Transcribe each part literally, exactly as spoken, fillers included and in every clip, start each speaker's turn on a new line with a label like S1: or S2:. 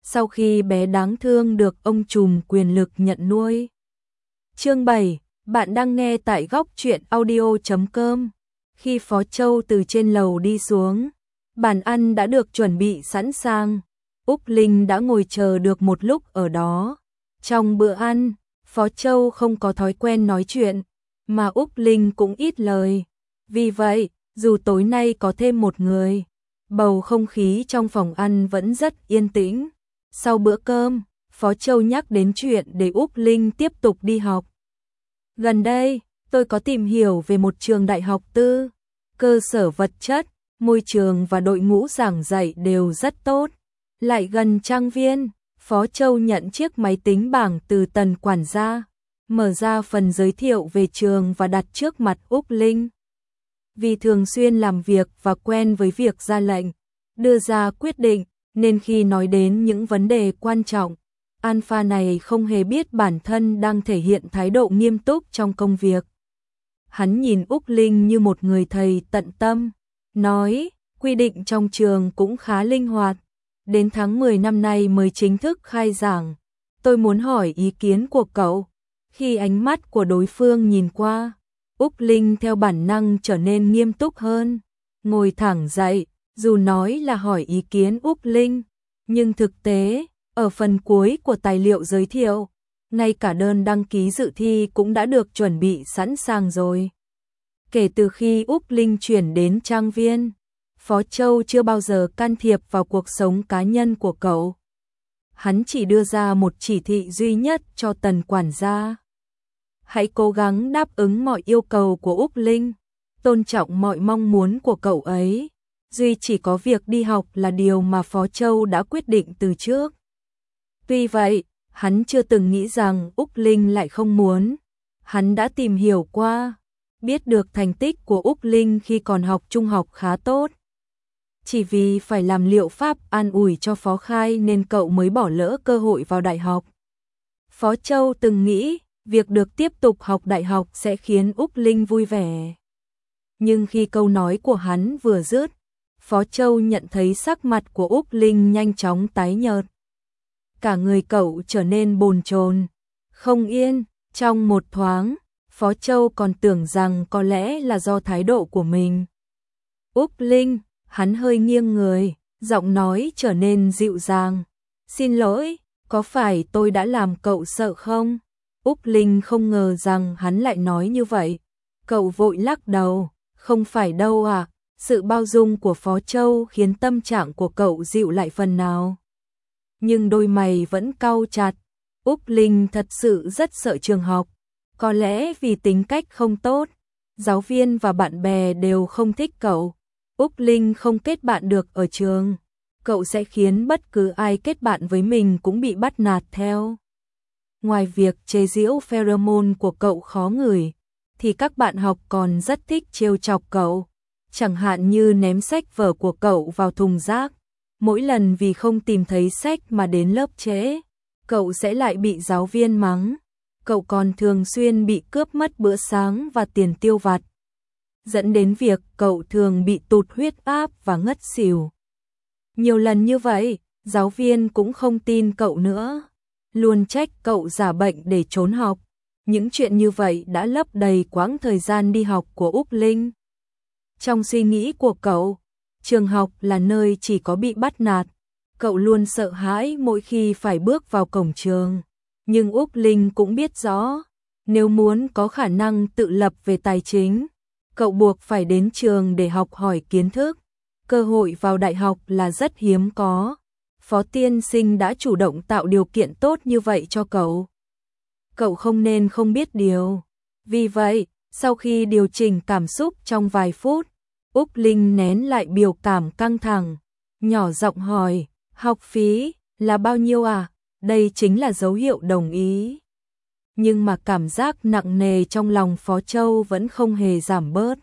S1: sau khi bé đáng thương được ông trùm quyền lực nhận nuôi. Chương bảy, bạn đang nghe tại góc truyện audio chấm com. Khi Phó Châu từ trên lầu đi xuống, bàn ăn đã được chuẩn bị sẵn sàng. Úc Linh đã ngồi chờ được một lúc ở đó. Trong bữa ăn, Phó Châu không có thói quen nói chuyện, mà Úc Linh cũng ít lời. Vì vậy, dù tối nay có thêm một người, bầu không khí trong phòng ăn vẫn rất yên tĩnh. Sau bữa cơm, Phó Châu nhắc đến chuyện để Úc Linh tiếp tục đi học. Gần đây, tôi có tìm hiểu về một trường đại học tư, cơ sở vật chất, môi trường và đội ngũ giảng dạy đều rất tốt. Lại gần trang viên, Phó Châu nhận chiếc máy tính bảng từ Tần quản gia, mở ra phần giới thiệu về trường và đặt trước mặt Úc Linh. Vì thường xuyên làm việc và quen với việc ra lệnh, đưa ra quyết định, nên khi nói đến những vấn đề quan trọng, Alpha này không hề biết bản thân đang thể hiện thái độ nghiêm túc trong công việc. Hắn nhìn Úc Linh như một người thầy tận tâm, nói, quy định trong trường cũng khá linh hoạt, đến tháng mười năm nay mới chính thức khai giảng. Tôi muốn hỏi ý kiến của cậu. Khi ánh mắt của đối phương nhìn qua, Úc Linh theo bản năng trở nên nghiêm túc hơn, ngồi thẳng dậy, dù nói là hỏi ý kiến Úc Linh, nhưng thực tế, ở phần cuối của tài liệu giới thiệu, ngay cả đơn đăng ký dự thi cũng đã được chuẩn bị sẵn sàng rồi. Kể từ khi Úc Linh chuyển đến trang viên, Phó Châu chưa bao giờ can thiệp vào cuộc sống cá nhân của cậu. Hắn chỉ đưa ra một chỉ thị duy nhất cho Tần quản gia. Hãy cố gắng đáp ứng mọi yêu cầu của Úc Linh, tôn trọng mọi mong muốn của cậu ấy. Duy chỉ có việc đi học là điều mà Phó Châu đã quyết định từ trước. Tuy vậy, hắn chưa từng nghĩ rằng Úc Linh lại không muốn. Hắn đã tìm hiểu qua, biết được thành tích của Úc Linh khi còn học trung học khá tốt. Chỉ vì phải làm liệu pháp an ủi cho Phó Khai nên cậu mới bỏ lỡ cơ hội vào đại học. Phó Châu từng nghĩ, việc được tiếp tục học đại học sẽ khiến Úc Linh vui vẻ. Nhưng khi câu nói của hắn vừa dứt, Phó Châu nhận thấy sắc mặt của Úc Linh nhanh chóng tái nhợt. Cả người cậu trở nên bồn chồn, không yên. Trong một thoáng, Phó Châu còn tưởng rằng có lẽ là do thái độ của mình. Úc Linh, hắn hơi nghiêng người, giọng nói trở nên dịu dàng. Xin lỗi, có phải tôi đã làm cậu sợ không? Úc Linh không ngờ rằng hắn lại nói như vậy. Cậu vội lắc đầu, không phải đâu à. Sự bao dung của Phó Châu khiến tâm trạng của cậu dịu lại phần nào. Nhưng đôi mày vẫn cau chặt. Úc Linh thật sự rất sợ trường học. Có lẽ vì tính cách không tốt, giáo viên và bạn bè đều không thích cậu. Úc Linh không kết bạn được ở trường. Cậu sẽ khiến bất cứ ai kết bạn với mình cũng bị bắt nạt theo. Ngoài việc chế giễu pheromone của cậu khó ngửi, thì các bạn học còn rất thích trêu chọc cậu. Chẳng hạn như ném sách vở của cậu vào thùng rác. Mỗi lần vì không tìm thấy sách mà đến lớp trễ, cậu sẽ lại bị giáo viên mắng. Cậu còn thường xuyên bị cướp mất bữa sáng và tiền tiêu vặt, dẫn đến việc cậu thường bị tụt huyết áp và ngất xỉu. Nhiều lần như vậy, giáo viên cũng không tin cậu nữa, luôn trách cậu giả bệnh để trốn học. Những chuyện như vậy đã lấp đầy quãng thời gian đi học của Úc Linh. Trong suy nghĩ của cậu, trường học là nơi chỉ có bị bắt nạt. Cậu luôn sợ hãi mỗi khi phải bước vào cổng trường. Nhưng Úc Linh cũng biết rõ, nếu muốn có khả năng tự lập về tài chính, cậu buộc phải đến trường để học hỏi kiến thức. Cơ hội vào đại học là rất hiếm có. Phó tiên sinh đã chủ động tạo điều kiện tốt như vậy cho cậu. Cậu không nên không biết điều. Vì vậy, sau khi điều chỉnh cảm xúc trong vài phút, Úc Linh nén lại biểu cảm căng thẳng, nhỏ giọng hỏi, học phí là bao nhiêu à? Đây chính là dấu hiệu đồng ý. Nhưng mà cảm giác nặng nề trong lòng Phó Châu vẫn không hề giảm bớt.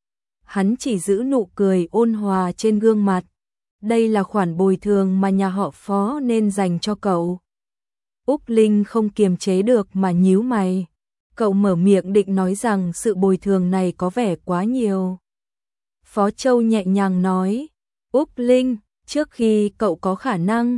S1: Hắn chỉ giữ nụ cười ôn hòa trên gương mặt. Đây là khoản bồi thường mà nhà họ Phó nên dành cho cậu. Úc Linh không kiềm chế được mà nhíu mày. Cậu mở miệng định nói rằng sự bồi thường này có vẻ quá nhiều. Phó Châu nhẹ nhàng nói, Úc Linh, trước khi cậu có khả năng,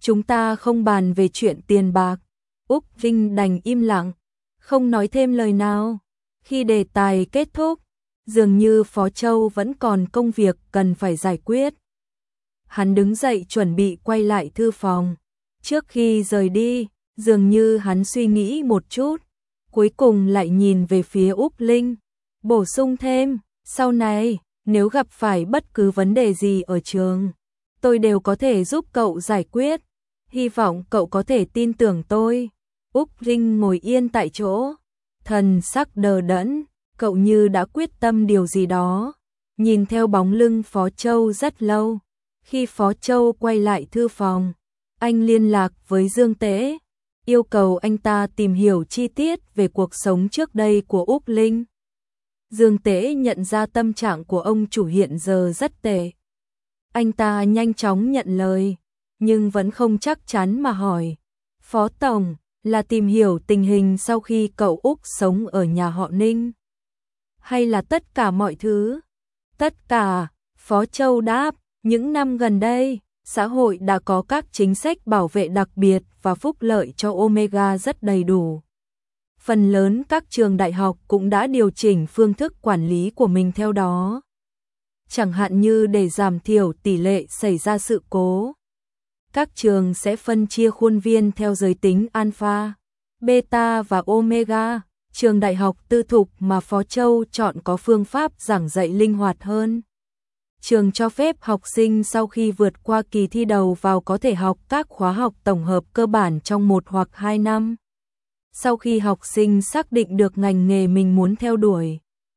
S1: chúng ta không bàn về chuyện tiền bạc. Úc Vinh đành im lặng, không nói thêm lời nào. Khi đề tài kết thúc, dường như Phó Châu vẫn còn công việc cần phải giải quyết. Hắn đứng dậy chuẩn bị quay lại thư phòng. Trước khi rời đi, dường như hắn suy nghĩ một chút, cuối cùng lại nhìn về phía Úc Linh, bổ sung thêm, sau này, nếu gặp phải bất cứ vấn đề gì ở trường, tôi đều có thể giúp cậu giải quyết. Hy vọng cậu có thể tin tưởng tôi. Úc Linh ngồi yên tại chỗ, thần sắc đờ đẫn, cậu như đã quyết tâm điều gì đó, nhìn theo bóng lưng Phó Châu rất lâu. Khi Phó Châu quay lại thư phòng, anh liên lạc với Dương Tế, yêu cầu anh ta tìm hiểu chi tiết về cuộc sống trước đây của Úc Linh. Dương Tế nhận ra tâm trạng của ông chủ hiện giờ rất tệ. Anh ta nhanh chóng nhận lời, nhưng vẫn không chắc chắn mà hỏi, Phó Tổng, là tìm hiểu tình hình sau khi cậu Úc sống ở nhà họ Ninh? Hay là tất cả mọi thứ? Tất cả, Phó Châu đáp, những năm gần đây, xã hội đã có các chính sách bảo vệ đặc biệt và phúc lợi cho Omega rất đầy đủ. Phần lớn các trường đại học cũng đã điều chỉnh phương thức quản lý của mình theo đó. Chẳng hạn như để giảm thiểu tỷ lệ xảy ra sự cố, các trường sẽ phân chia khuôn viên theo giới tính alpha, beta và omega. Trường đại học tư thục mà Phó Châu chọn có phương pháp giảng dạy linh hoạt hơn. Trường cho phép học sinh sau khi vượt qua kỳ thi đầu vào có thể học các khóa học tổng hợp cơ bản trong một hoặc hai năm. Sau khi học sinh xác định được ngành nghề mình muốn theo đuổi,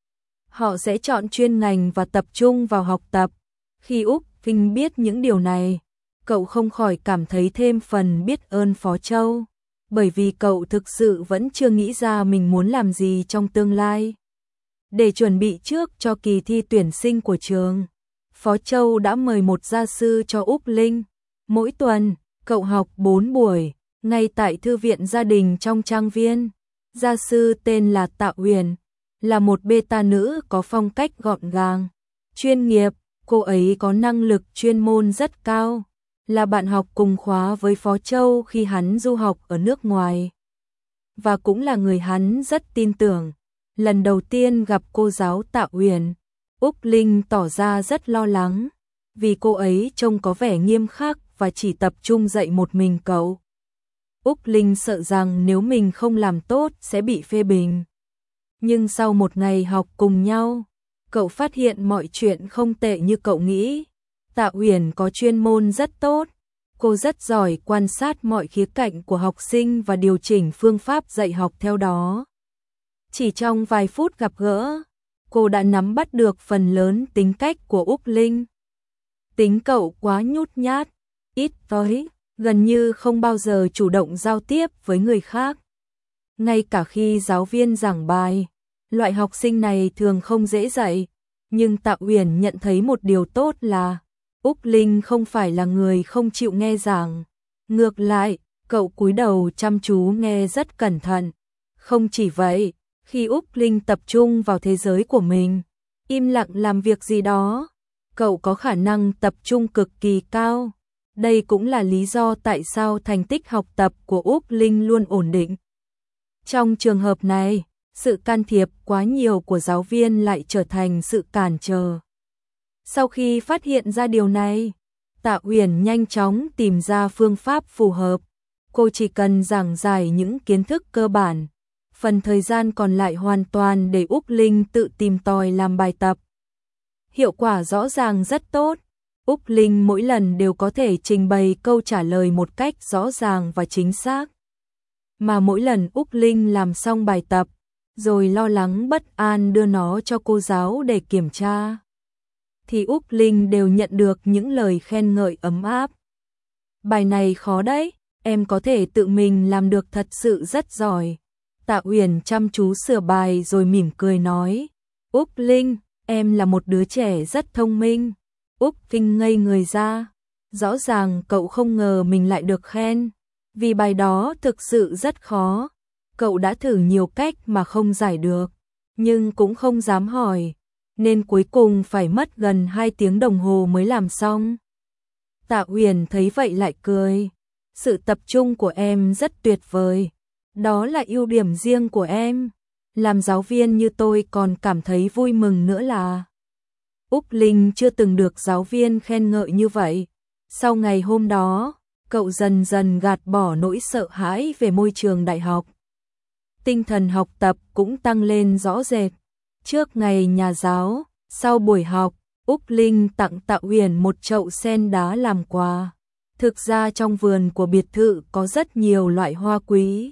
S1: họ sẽ chọn chuyên ngành và tập trung vào học tập. Khi Úc Vinh biết những điều này, cậu không khỏi cảm thấy thêm phần biết ơn Phó Châu, bởi vì cậu thực sự vẫn chưa nghĩ ra mình muốn làm gì trong tương lai. Để chuẩn bị trước cho kỳ thi tuyển sinh của trường, Phó Châu đã mời một gia sư cho Úc Linh. Mỗi tuần, cậu học bốn buổi, ngay tại thư viện gia đình trong trang viên. Gia sư tên là Tạ Uyển, là một beta nữ có phong cách gọn gàng, chuyên nghiệp. Cô ấy có năng lực chuyên môn rất cao, là bạn học cùng khóa với Phó Châu khi hắn du học ở nước ngoài, và cũng là người hắn rất tin tưởng. Lần đầu tiên gặp cô giáo Tạ Uyển, Úc Linh tỏ ra rất lo lắng, vì cô ấy trông có vẻ nghiêm khắc và chỉ tập trung dạy một mình cậu. Úc Linh sợ rằng nếu mình không làm tốt sẽ bị phê bình. Nhưng sau một ngày học cùng nhau, cậu phát hiện mọi chuyện không tệ như cậu nghĩ. Tạ Uyển có chuyên môn rất tốt, cô rất giỏi quan sát mọi khía cạnh của học sinh và điều chỉnh phương pháp dạy học theo đó. Chỉ trong vài phút gặp gỡ, cô đã nắm bắt được phần lớn tính cách của Úc Linh. Tính cậu quá nhút nhát, ít nói, gần như không bao giờ chủ động giao tiếp với người khác. Ngay cả khi giáo viên giảng bài, loại học sinh này thường không dễ dạy, nhưng Tạ Uyển nhận thấy một điều tốt là Úc Linh không phải là người không chịu nghe giảng. Ngược lại, cậu cúi đầu chăm chú nghe rất cẩn thận. Không chỉ vậy, khi Úc Linh tập trung vào thế giới của mình, im lặng làm việc gì đó, cậu có khả năng tập trung cực kỳ cao. Đây cũng là lý do tại sao thành tích học tập của Úc Linh luôn ổn định. Trong trường hợp này, sự can thiệp quá nhiều của giáo viên lại trở thành sự cản trở. Sau khi phát hiện ra điều này, Tạ Uyển nhanh chóng tìm ra phương pháp phù hợp. Cô chỉ cần giảng giải những kiến thức cơ bản, phần thời gian còn lại hoàn toàn để Úc Linh tự tìm tòi làm bài tập. Hiệu quả rõ ràng rất tốt. Úc Linh mỗi lần đều có thể trình bày câu trả lời một cách rõ ràng và chính xác. Mà mỗi lần Úc Linh làm xong bài tập, rồi lo lắng bất an đưa nó cho cô giáo để kiểm tra, thì Úc Linh đều nhận được những lời khen ngợi ấm áp. Bài này khó đấy, em có thể tự mình làm được, thật sự rất giỏi. Tạ Uyển chăm chú sửa bài rồi mỉm cười nói, Úc Linh, em là một đứa trẻ rất thông minh. Úc Linh ngây người ra, rõ ràng cậu không ngờ mình lại được khen, vì bài đó thực sự rất khó. Cậu đã thử nhiều cách mà không giải được, nhưng cũng không dám hỏi, nên cuối cùng phải mất gần hai tiếng đồng hồ mới làm xong. Tạ Uyển thấy vậy lại cười, Sự tập trung của em rất tuyệt vời. Đó là ưu điểm riêng của em. Làm giáo viên như tôi còn cảm thấy vui mừng nữa là Úc Linh chưa từng được giáo viên khen ngợi như vậy. Sau ngày hôm đó, cậu dần dần gạt bỏ nỗi sợ hãi về môi trường đại học. Tinh thần học tập cũng tăng lên rõ rệt. Trước ngày nhà giáo, sau buổi học, Úc Linh tặng Tạ Uyển một chậu sen đá làm quà. Thực ra trong vườn của biệt thự có rất nhiều loại hoa quý.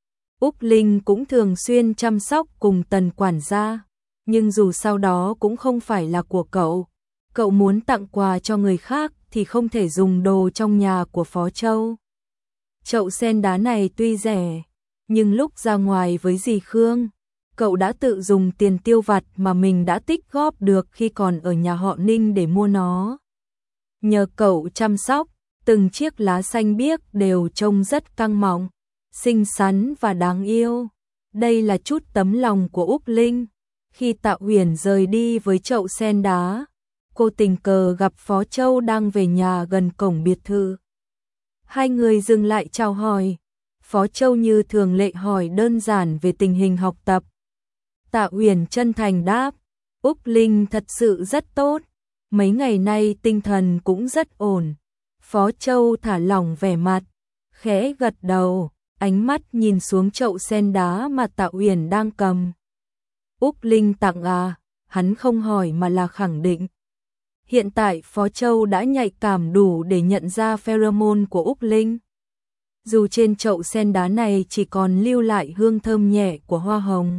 S1: Úc Linh cũng thường xuyên chăm sóc cùng Tần quản gia, nhưng dù sau đó cũng không phải là của cậu. Cậu muốn tặng quà cho người khác thì không thể dùng đồ trong nhà của Phó Châu. Chậu sen đá này tuy rẻ, nhưng lúc ra ngoài với dì Khương, cậu đã tự dùng tiền tiêu vặt mà mình đã tích góp được khi còn ở nhà họ Ninh để mua nó. Nhờ cậu chăm sóc, từng chiếc lá xanh biếc đều trông rất căng mọng, xinh xắn và đáng yêu. Đây là chút tấm lòng của Úc Linh. Khi Tạ Uyển rời đi với chậu sen đá, cô tình cờ gặp Phó Châu đang về nhà gần cổng biệt thự. Hai người dừng lại chào hỏi. Phó Châu như thường lệ hỏi đơn giản về tình hình học tập. Tạ Uyển chân thành đáp, Úc Linh thật sự rất tốt, mấy ngày nay tinh thần cũng rất ổn. Phó Châu thả lỏng vẻ mặt, khẽ gật đầu, ánh mắt nhìn xuống chậu sen đá mà Tạ Uyển đang cầm. Úc Linh tặng à? Hắn không hỏi mà là khẳng định. Hiện tại Phó Châu đã nhạy cảm đủ để nhận ra pheromone của Úc Linh. Dù trên chậu sen đá này chỉ còn lưu lại hương thơm nhẹ của hoa hồng,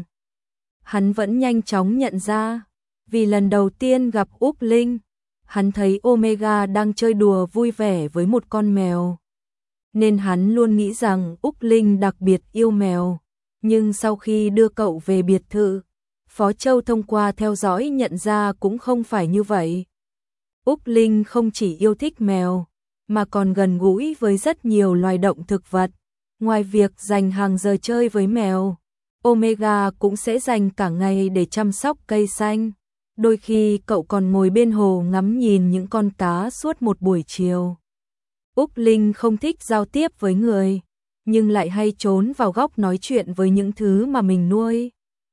S1: hắn vẫn nhanh chóng nhận ra. Vì lần đầu tiên gặp Úc Linh, hắn thấy Omega đang chơi đùa vui vẻ với một con mèo, nên hắn luôn nghĩ rằng Úc Linh đặc biệt yêu mèo. Nhưng sau khi đưa cậu về biệt thự, Phó Châu thông qua theo dõi nhận ra cũng không phải như vậy. Úc Linh không chỉ yêu thích mèo, mà còn gần gũi với rất nhiều loài động thực vật. Ngoài việc dành hàng giờ chơi với mèo, Omega cũng sẽ dành cả ngày để chăm sóc cây xanh. Đôi khi cậu còn ngồi bên hồ ngắm nhìn những con cá suốt một buổi chiều. Úc Linh không thích giao tiếp với người, nhưng lại hay trốn vào góc nói chuyện với những thứ mà mình nuôi.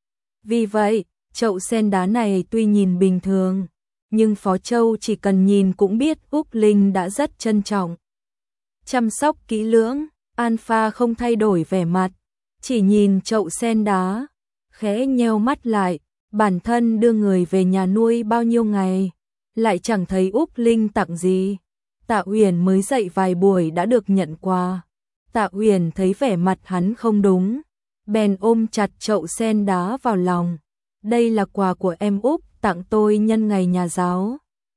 S1: Vì vậy, chậu sen đá này tuy nhìn bình thường, nhưng Phó Châu chỉ cần nhìn cũng biết Úc Linh đã rất trân trọng. Chăm sóc kỹ lưỡng, Alpha không thay đổi vẻ mặt, chỉ nhìn chậu sen đá, khẽ nheo mắt lại. Bản thân đưa người về nhà nuôi bao nhiêu ngày, lại chẳng thấy Úc Linh tặng gì. Tạ Uyển mới dậy vài buổi đã được nhận quà. Tạ Uyển thấy vẻ mặt hắn không đúng, bèn ôm chặt chậu sen đá vào lòng. Đây là quà của em Úc tặng tôi nhân ngày nhà giáo.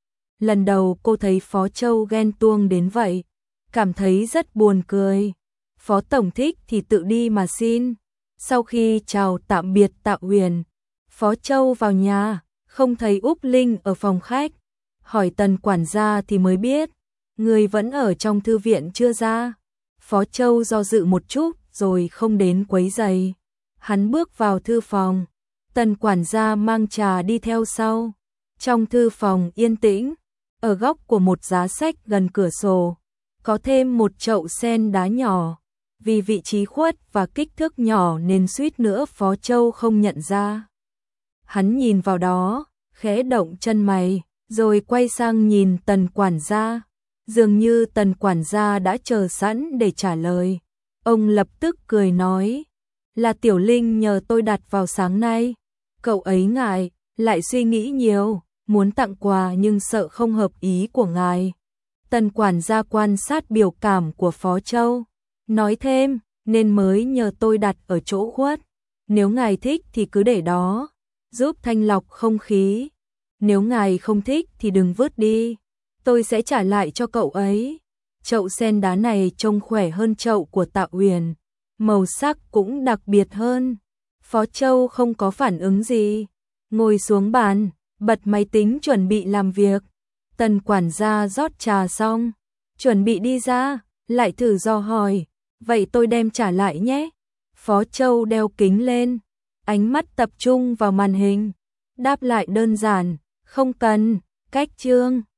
S1: Lần đầu cô thấy Phó Châu ghen tuông đến vậy, cảm thấy rất buồn cười. Phó Tổng thích thì tự đi mà xin. Sau khi chào tạm biệt Tạ Uyển, Phó Châu vào nhà, không thấy Úc Linh ở phòng khách. Hỏi Tần quản gia thì mới biết, người vẫn ở trong thư viện chưa ra. Phó Châu do dự một chút rồi không đến quấy rầy. Hắn bước vào thư phòng, Tần quản gia mang trà đi theo sau. Trong thư phòng yên tĩnh, ở góc của một giá sách gần cửa sổ, có thêm một chậu sen đá nhỏ. Vì vị trí khuất và kích thước nhỏ nên suýt nữa Phó Châu không nhận ra. Hắn nhìn vào đó, khẽ động chân mày, rồi quay sang nhìn Tần quản gia. Dường như Tần quản gia đã chờ sẵn để trả lời. Ông lập tức cười nói, là Tiểu Linh nhờ tôi đặt vào sáng nay. Cậu ấy ngại, lại suy nghĩ nhiều, muốn tặng quà nhưng sợ không hợp ý của ngài. Tần quản gia quan sát biểu cảm của Phó Châu, nói thêm, nên mới nhờ tôi đặt ở chỗ khuất. Nếu ngài thích thì cứ để đó, giúp thanh lọc không khí. Nếu ngài không thích thì đừng vứt đi, tôi sẽ trả lại cho cậu ấy. Chậu sen đá này trông khỏe hơn chậu của Tạ Uyển, màu sắc cũng đặc biệt hơn. Phó Châu không có phản ứng gì, ngồi xuống bàn, bật máy tính chuẩn bị làm việc. Tần quản gia rót trà xong, chuẩn bị đi ra, lại thử dò hỏi, vậy tôi đem trả lại nhé. Phó Châu đeo kính lên, ánh mắt tập trung vào màn hình, đáp lại đơn giản, không cần, cách chương.